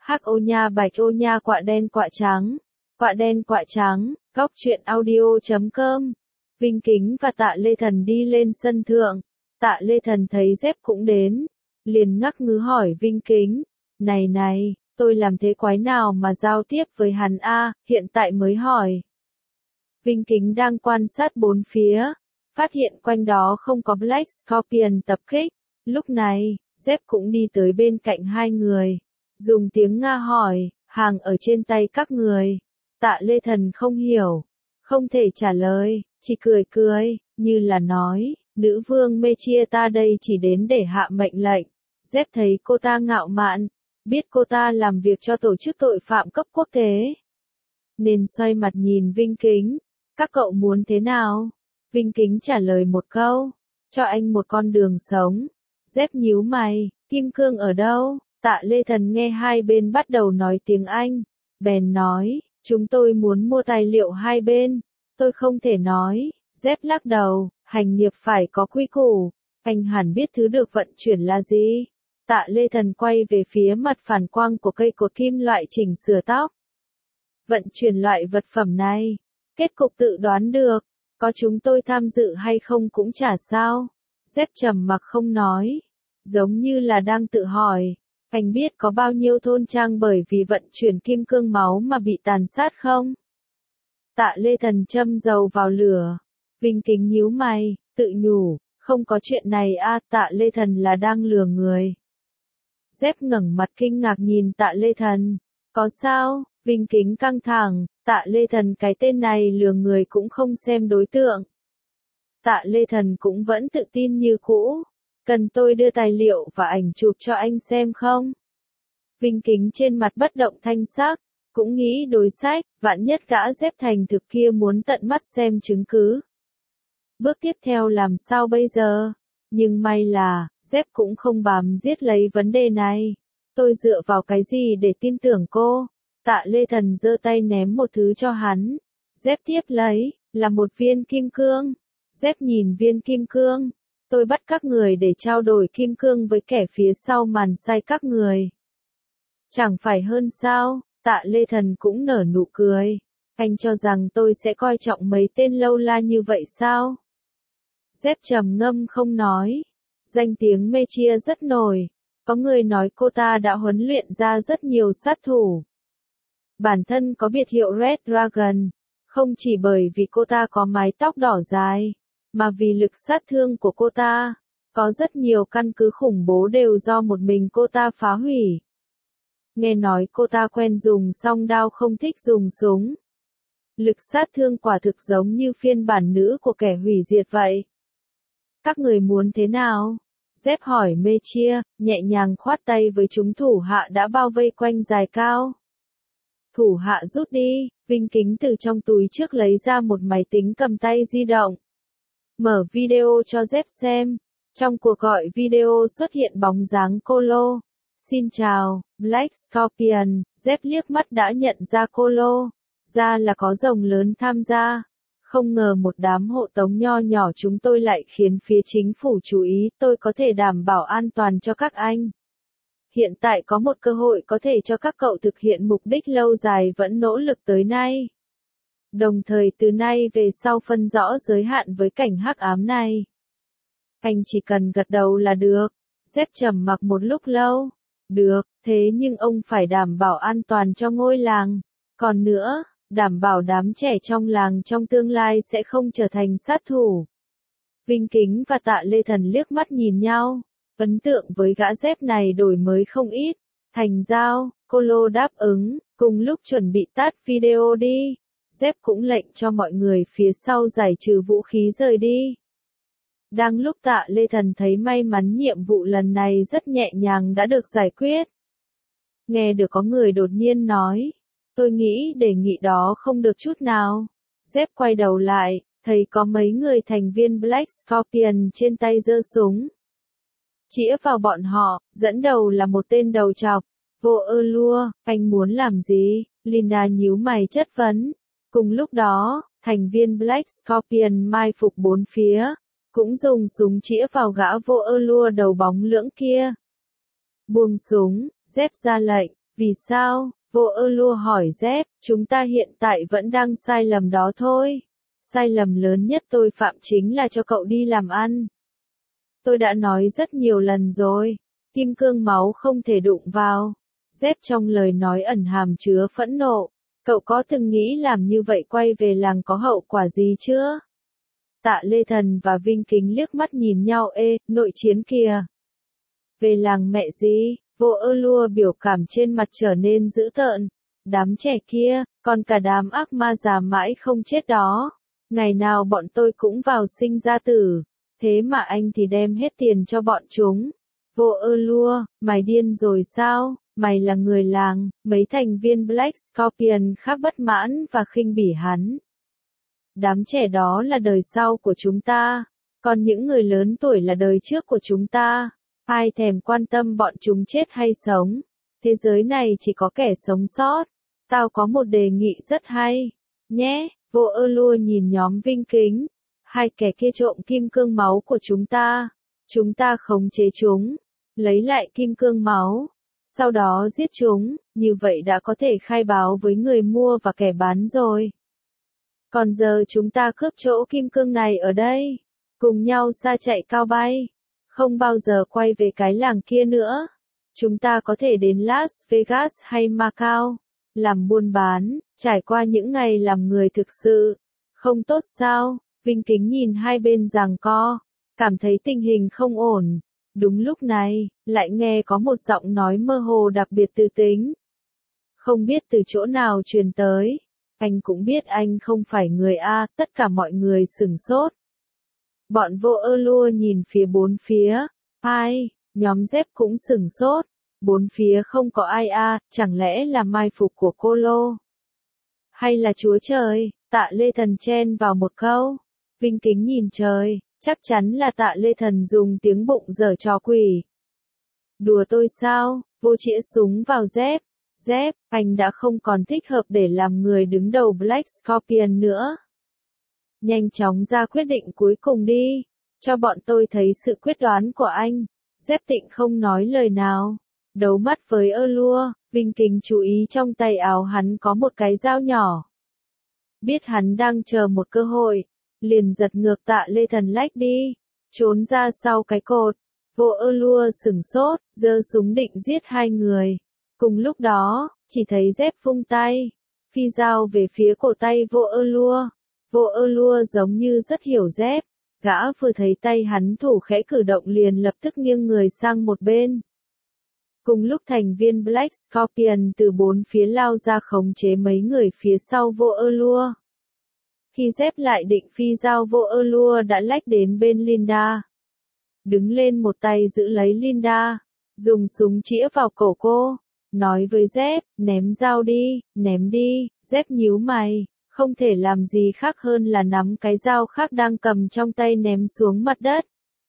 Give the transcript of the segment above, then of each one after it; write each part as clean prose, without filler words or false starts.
Hắc ô nha bạch ô nha quạ đen quạ trắng. Quạ đen quạ trắng, góc truyện audio.com. Vinh Kính và Tạ Lê Thần đi lên sân thượng. Tạ Lê Thần thấy dép cũng đến. Liền ngắc ngứ hỏi Vinh Kính. Này, tôi làm thế quái nào mà giao tiếp với hắn a, hiện tại mới hỏi. Vinh Kính đang quan sát bốn phía. Phát hiện quanh đó không có Black Scorpion tập kích. Lúc này, dép cũng đi tới bên cạnh hai người. Dùng tiếng Nga hỏi, hàng ở trên tay các người. Tạ Lê Thần không hiểu. Không thể trả lời, chỉ cười, như là nói, nữ vương mê chia ta đây chỉ đến để hạ mệnh lệnh. Dép thấy cô ta ngạo mạn, biết cô ta làm việc cho tổ chức tội phạm cấp quốc tế. Nên xoay mặt nhìn Vinh Kính, các cậu muốn thế nào? Vinh Kính trả lời một câu, cho anh một con đường sống. Dép nhíu mày, kim cương ở đâu? Tạ Lê Thần nghe hai bên bắt đầu nói tiếng Anh, bèn nói, chúng tôi muốn mua tài liệu hai bên, tôi không thể nói. Dép lắc đầu, hành nghiệp phải có quy củ, anh hẳn biết thứ được vận chuyển là gì. Tạ Lê Thần quay về phía mặt phản quang của cây cột kim loại chỉnh sửa tóc. Vận chuyển loại vật phẩm này, kết cục tự đoán được, có chúng tôi tham dự hay không cũng chả sao. Dép trầm mặc không nói, giống như là đang tự hỏi, anh biết có bao nhiêu thôn trang bởi vì vận chuyển kim cương máu mà bị tàn sát không? Tạ Lê Thần châm dầu vào lửa. Vinh Kính nhíu mày, tự nhủ, không có chuyện này a, Tạ Lê Thần là đang lừa người. Dép ngẩng mặt kinh ngạc nhìn Tạ Lê Thần. Có sao? Vinh Kính căng thẳng, Tạ Lê Thần cái tên này lừa người cũng không xem đối tượng. Tạ Lê Thần cũng vẫn tự tin như cũ. Cần tôi đưa tài liệu và ảnh chụp cho anh xem không? Vinh Kính trên mặt bất động thanh sắc, cũng nghĩ đối sách, vạn nhất gã Dép thành thực kia muốn tận mắt xem chứng cứ. Bước tiếp theo làm sao bây giờ? Nhưng may là, Dép cũng không bám giết lấy vấn đề này. Tôi dựa vào cái gì để tin tưởng cô? Tạ Lê Thần giơ tay ném một thứ cho hắn. Dép tiếp lấy, là một viên kim cương. Dép nhìn viên kim cương. Tôi bắt các người để trao đổi kim cương với kẻ phía sau màn sai các người. Chẳng phải hơn sao? Tạ Lê Thần cũng nở nụ cười. Anh cho rằng tôi sẽ coi trọng mấy tên lâu la như vậy sao? Dép trầm ngâm không nói. Danh tiếng mê chia rất nổi. Có người nói cô ta đã huấn luyện ra rất nhiều sát thủ. Bản thân có biệt hiệu Red Dragon. Không chỉ bởi vì cô ta có mái tóc đỏ dài, mà vì lực sát thương của cô ta. Có rất nhiều căn cứ khủng bố đều do một mình cô ta phá hủy. Nghe nói cô ta quen dùng song đao không thích dùng súng. Lực sát thương quả thực giống như phiên bản nữ của kẻ hủy diệt vậy. Các người muốn thế nào? Dép hỏi mê chia, nhẹ nhàng khoát tay với chúng thủ hạ đã bao vây quanh dài cao. Thủ hạ rút đi, Vinh Kính từ trong túi trước lấy ra một máy tính cầm tay di động. Mở video cho Dép xem. Trong cuộc gọi video xuất hiện bóng dáng Colo. Xin chào, Black Scorpion. Dép liếc mắt đã nhận ra Colo. Ra là có rồng lớn tham gia. Không ngờ một đám hộ tống nho nhỏ chúng tôi lại khiến phía chính phủ chú ý, tôi có thể đảm bảo an toàn cho các anh. Hiện tại có một cơ hội có thể cho các cậu thực hiện mục đích lâu dài vẫn nỗ lực tới nay. Đồng thời từ nay về sau phân rõ giới hạn với cảnh hắc ám này. Anh chỉ cần gật đầu là được. Dép trầm mặc một lúc lâu. Được, thế nhưng ông phải đảm bảo an toàn cho ngôi làng. Còn nữa, đảm bảo đám trẻ trong làng trong tương lai sẽ không trở thành sát thủ. Vinh Kính và Tạ Lê Thần liếc mắt nhìn nhau. Ấn tượng với gã Dép này đổi mới không ít. Thành giao, Colo đáp ứng, cùng lúc chuẩn bị tắt video đi. Dép cũng lệnh cho mọi người phía sau giải trừ vũ khí rời đi. Đang lúc Tạ Lê Thần thấy may mắn nhiệm vụ lần này rất nhẹ nhàng đã được giải quyết. Nghe được có người đột nhiên nói. Tôi nghĩ đề nghị đó không được chút nào. Dép quay đầu lại, thấy có mấy người thành viên Black Scorpion trên tay giơ súng. Chĩa vào bọn họ, dẫn đầu là một tên đầu trọc. Vô ơ lua, anh muốn làm gì? Linda nhíu mày chất vấn. Cùng lúc đó, thành viên Black Scorpion mai phục bốn phía, cũng dùng súng chĩa vào gã vô ơ lua đầu bóng lưỡng kia. Buông súng, Dép ra lệnh, Vì sao? Vô ơ lua hỏi dép, chúng ta hiện tại vẫn đang sai lầm đó thôi. Sai lầm lớn nhất tôi phạm chính là cho cậu đi làm ăn. Tôi đã nói rất nhiều lần rồi, kim cương máu không thể đụng vào. Dép trong lời nói ẩn hàm chứa phẫn nộ. Cậu có từng nghĩ làm như vậy quay về làng có hậu quả gì chưa? Tạ Lê Thần và Vinh Kính liếc mắt nhìn nhau, nội chiến kìa. Về làng mẹ gì? Vô ơ lua biểu cảm trên mặt trở nên dữ tợn. Đám trẻ kia, còn cả đám ác ma già mãi không chết đó. Ngày nào bọn tôi cũng vào sinh ra tử. Thế mà anh thì đem hết tiền cho bọn chúng. Vô ơ lua, mày điên rồi sao? Mày là người làng, mấy thành viên Black Scorpion khác bất mãn và khinh bỉ hắn. Đám trẻ đó là đời sau của chúng ta, còn những người lớn tuổi là đời trước của chúng ta. Ai thèm quan tâm bọn chúng chết hay sống? Thế giới này chỉ có kẻ sống sót. Tao có một đề nghị rất hay. Nhé, vô ơ lua nhìn nhóm Vinh Kính. Hai kẻ kia trộm kim cương máu của chúng ta. Chúng ta khống chế chúng. Lấy lại kim cương máu. Sau đó giết chúng. Như vậy đã có thể khai báo với người mua và kẻ bán rồi. Còn giờ chúng ta cướp chỗ kim cương này ở đây. Cùng nhau xa chạy cao bay. Không bao giờ quay về cái làng kia nữa. Chúng ta có thể đến Las Vegas hay Macau. Làm buôn bán, trải qua những ngày làm người thực sự. Không tốt sao? Vinh Kính nhìn hai bên giằng co. Cảm thấy tình hình không ổn. Đúng lúc này, lại nghe có một giọng nói mơ hồ đặc biệt tư tính. Không biết từ chỗ nào truyền tới. Anh cũng biết anh không phải người A, tất cả mọi người sửng sốt. Bọn vô ơ lua nhìn phía bốn phía. Ai? Nhóm dép cũng sửng sốt. Bốn phía không có ai A, chẳng lẽ là mai phục của cô Lô? Hay là Chúa Trời? Tạ Lê Thần chen vào một câu. Vinh Kính nhìn trời, chắc chắn là Tạ Lê Thần dùng tiếng bụng giở trò quỷ. Đùa tôi sao? Vô chĩa súng vào dép. Dép, anh đã không còn thích hợp để làm người đứng đầu Black Scorpion nữa. Nhanh chóng ra quyết định cuối cùng đi. Cho bọn tôi thấy sự quyết đoán của anh. Dép Tịnh không nói lời nào. Đấu mắt với ơ lua, Vinh Kính chú ý trong tay áo hắn có một cái dao nhỏ. Biết hắn đang chờ một cơ hội. Liền giật ngược Tạ Lê Thần lách đi. Trốn ra sau cái cột. Vô ơ lua sửng sốt, giơ súng định giết hai người. Cùng lúc đó, chỉ thấy dép vung tay. Phi dao về phía cổ tay vô ơ lua. Vô ơ lua giống như rất hiểu dép. Gã vừa thấy tay hắn thủ khẽ cử động liền lập tức nghiêng người sang một bên. Cùng lúc thành viên Black Scorpion từ bốn phía lao ra khống chế mấy người phía sau vô ơ lua. Khi dép lại định phi dao vô ơ lua đã lách đến bên Linda. Đứng lên một tay giữ lấy Linda. Dùng súng chĩa vào cổ cô. Nói với dép, ném dao đi, ném đi. Dép nhíu mày. Không thể làm gì khác hơn là nắm cái dao khác đang cầm trong tay ném xuống mặt đất.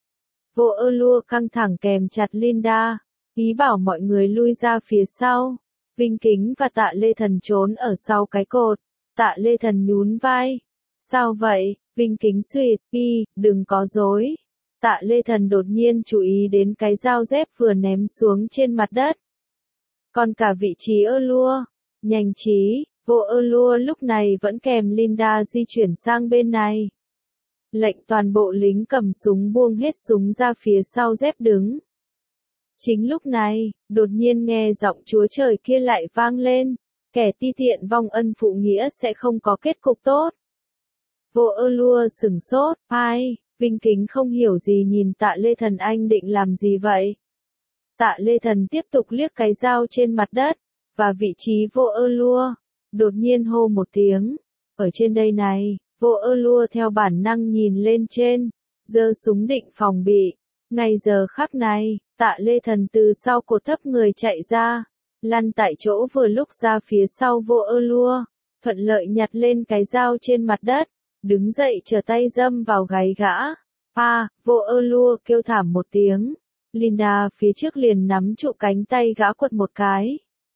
Vô ơ lua căng thẳng kèm chặt Linda. Ý bảo mọi người lui ra phía sau. Vinh Kính và Tạ Lê Thần trốn ở sau cái cột. Tạ Lê Thần nhún vai. Sao vậy? Vinh Kính suýt, đừng có dối. Tạ Lê Thần đột nhiên chú ý đến cái dao dép vừa ném xuống trên mặt đất. Còn cả vị trí ơ lua. Nhanh trí, vô ơ lua lúc này vẫn kèm Linda di chuyển sang bên này. Lệnh toàn bộ lính cầm súng buông hết súng ra phía sau dép đứng. Chính lúc này, đột nhiên nghe giọng Chúa Trời kia lại vang lên. Kẻ ti tiện vong ân phụ nghĩa sẽ không có kết cục tốt. Vô ơ lua sửng sốt, ai? Vinh Kính không hiểu gì nhìn Tạ Lê Thần, anh định làm gì vậy? Tạ Lê Thần tiếp tục liếc cái dao trên mặt đất, và vị trí vô ơ lua. Đột nhiên hô một tiếng. Ở trên đây này, vô ơ lua theo bản năng nhìn lên trên. Giơ súng định phòng bị. Ngay giờ khắc này, Tạ Lê Thần từ sau cột thấp người chạy ra. Lăn tại chỗ vừa lúc ra phía sau vô ơ lua. Thuận lợi nhặt lên cái dao trên mặt đất. Đứng dậy trở tay đâm vào gáy gã. Vô ơ lua kêu thảm một tiếng. Linda phía trước liền nắm trụ cánh tay gã quật một cái.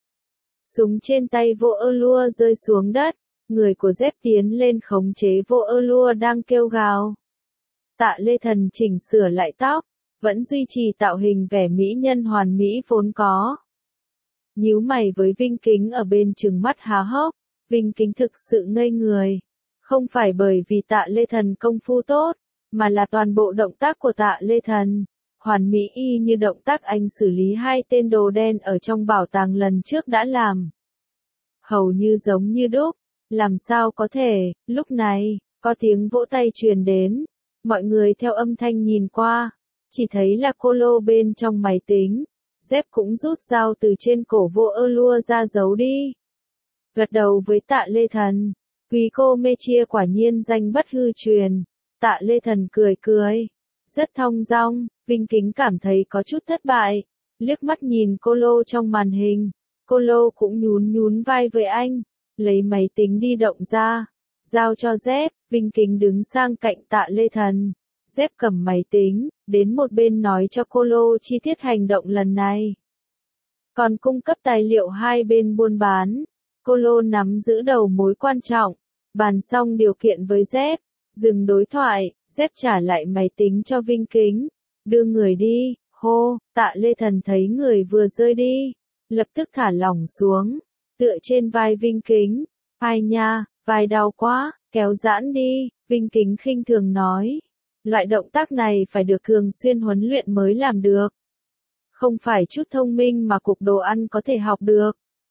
Súng trên tay vô ơ lua rơi xuống đất. Người của dép tiến lên khống chế vô ơ lua đang kêu gào. Tạ Lê Thần chỉnh sửa lại tóc. Vẫn duy trì tạo hình vẻ mỹ nhân hoàn mỹ vốn có. nhíu mày với Vinh Kính ở bên trừng mắt há hốc. Vinh Kính thực sự ngây người. Không phải bởi vì Tạ Lê Thần công phu tốt, mà là toàn bộ động tác của Tạ Lê Thần. Hoàn mỹ y như động tác anh xử lý hai tên đồ đen ở trong bảo tàng lần trước đã làm. Hầu như giống như đúc. Làm sao có thể, lúc này, có tiếng vỗ tay truyền đến. Mọi người theo âm thanh nhìn qua, chỉ thấy là cô Lô bên trong máy tính. Dép cũng rút dao từ trên cổ vô ơ lua ra giấu đi. Gật đầu với Tạ Lê Thần. Quý cô mê chia quả nhiên danh bất hư truyền. Tạ Lê Thần cười cười. Rất thong dong, Vinh Kính cảm thấy có chút thất bại. Liếc mắt nhìn cô Lô trong màn hình. Cô Lô cũng nhún nhún vai với anh. Lấy máy tính đi động ra. Giao cho Dép, Vinh Kính đứng sang cạnh Tạ Lê Thần. Dép cầm máy tính, đến một bên nói cho cô Lô chi tiết hành động lần này. Còn cung cấp tài liệu hai bên buôn bán. Cô Lô nắm giữ đầu mối quan trọng. Bàn xong điều kiện với Dép. Dừng đối thoại, Dép trả lại máy tính cho Vinh Kính. Đưa người đi, hô, Tạ Lê Thần thấy người vừa rơi đi. Lập tức thả lỏng xuống. Tựa trên vai Vinh Kính. Ai nha, vai đau quá, kéo giãn đi, Vinh Kính khinh thường nói. Loại động tác này phải được thường xuyên huấn luyện mới làm được. Không phải chút thông minh mà cục đồ ăn có thể học được.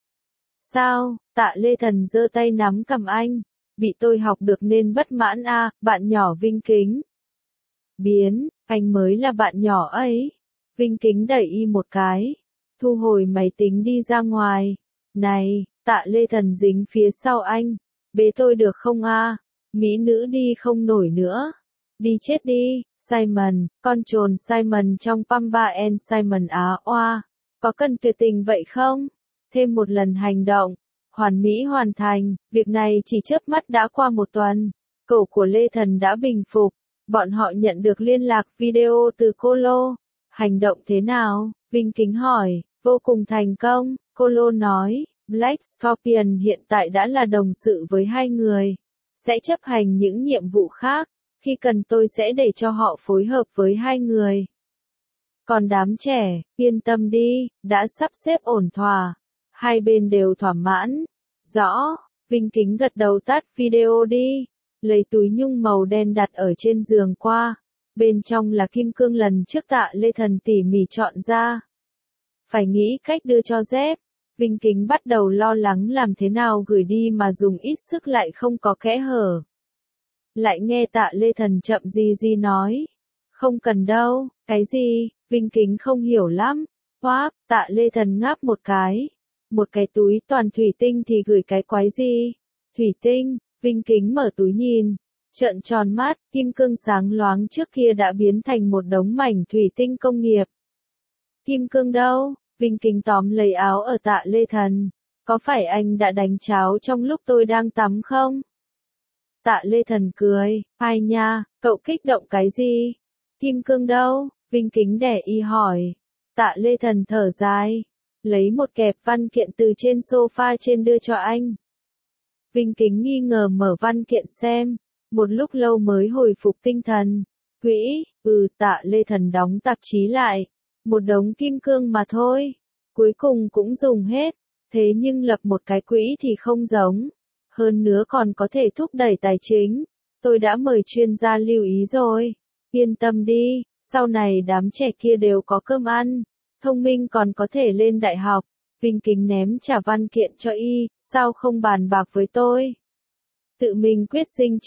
Sao, Tạ Lê Thần giơ tay nắm cầm anh. Bị tôi học được nên bất mãn à, bạn nhỏ Vinh Kính. Biến, anh mới là bạn nhỏ ấy. Vinh Kính đẩy y một cái. Thu hồi máy tính đi ra ngoài. Này, Tạ Lê Thần dính phía sau anh. Bế tôi được không a? Mỹ nữ đi không nổi nữa. Đi chết đi, Simon, con trồn Simon trong Pamba and Simon á oa. Có cần tuyệt tình vậy không? Thêm một lần hành động. Hoàn mỹ hoàn thành, việc này chỉ chớp mắt đã qua một tuần. Cổ của Lê Thần đã bình phục. Bọn họ nhận được liên lạc video từ cô Lô. Hành động thế nào? Vinh Kính hỏi. Vô cùng thành công, cô Lô nói. Black Scorpion hiện tại đã là đồng sự với hai người. Sẽ chấp hành những nhiệm vụ khác. Khi cần tôi sẽ để cho họ phối hợp với hai người. Còn đám trẻ, yên tâm đi, đã sắp xếp ổn thỏa. Hai bên đều thỏa mãn. Rõ, Vinh Kính gật đầu tắt video đi. Lấy túi nhung màu đen đặt ở trên giường qua. Bên trong là kim cương lần trước Tạ Lê Thần tỉ mỉ chọn ra. Phải nghĩ cách đưa cho Dép. Vinh Kính bắt đầu lo lắng làm thế nào gửi đi mà dùng ít sức lại không có kẽ hở. Lại nghe Tạ Lê Thần chậm gì nói. Không cần đâu, cái gì, Vinh Kính không hiểu lắm. Hoác, Tạ Lê Thần ngáp một cái. Một cái túi toàn thủy tinh thì gửi cái quái gì? Thủy tinh, Vinh Kính mở túi nhìn. Trợn tròn mắt, kim cương sáng loáng trước kia đã biến thành một đống mảnh thủy tinh công nghiệp. Kim cương đâu? Vinh Kính tóm lấy áo ở Tạ Lê Thần. Có phải anh đã đánh cháo trong lúc tôi đang tắm không? Tạ Lê Thần cười. Ai nha, cậu kích động cái gì? Kim cương đâu? Vinh Kính đẻ y hỏi. Tạ Lê Thần thở dài. Lấy một kẹp văn kiện từ trên sofa trên đưa cho anh. Vinh Kính nghi ngờ mở văn kiện xem. Một lúc lâu mới hồi phục tinh thần. Quỹ, Tạ Lê Thần đóng tạp chí lại. Một đống kim cương mà thôi. Cuối cùng cũng dùng hết. Thế nhưng lập một cái quỹ thì không giống. Hơn nữa còn có thể thúc đẩy tài chính. Tôi đã mời chuyên gia lưu ý rồi. Yên tâm đi, sau này đám trẻ kia đều có cơm ăn. Thông minh còn có thể lên đại học. Vinh Kính ném trả văn kiện cho y, sao không bàn bạc với tôi? Tự mình quyết sinh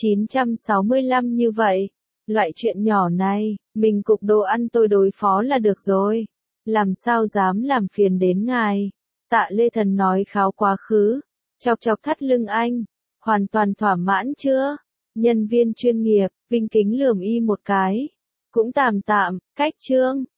965 như vậy. Loại chuyện nhỏ này, mình cục đồ ăn tôi đối phó là được rồi. Làm sao dám làm phiền đến ngài? Tạ Lê Thần nói kháo quá khứ. Chọc chọc thắt lưng anh. Hoàn toàn thỏa mãn chưa? Nhân viên chuyên nghiệp, Vinh Kính lườm y một cái. Cũng tạm tạm, cách chương.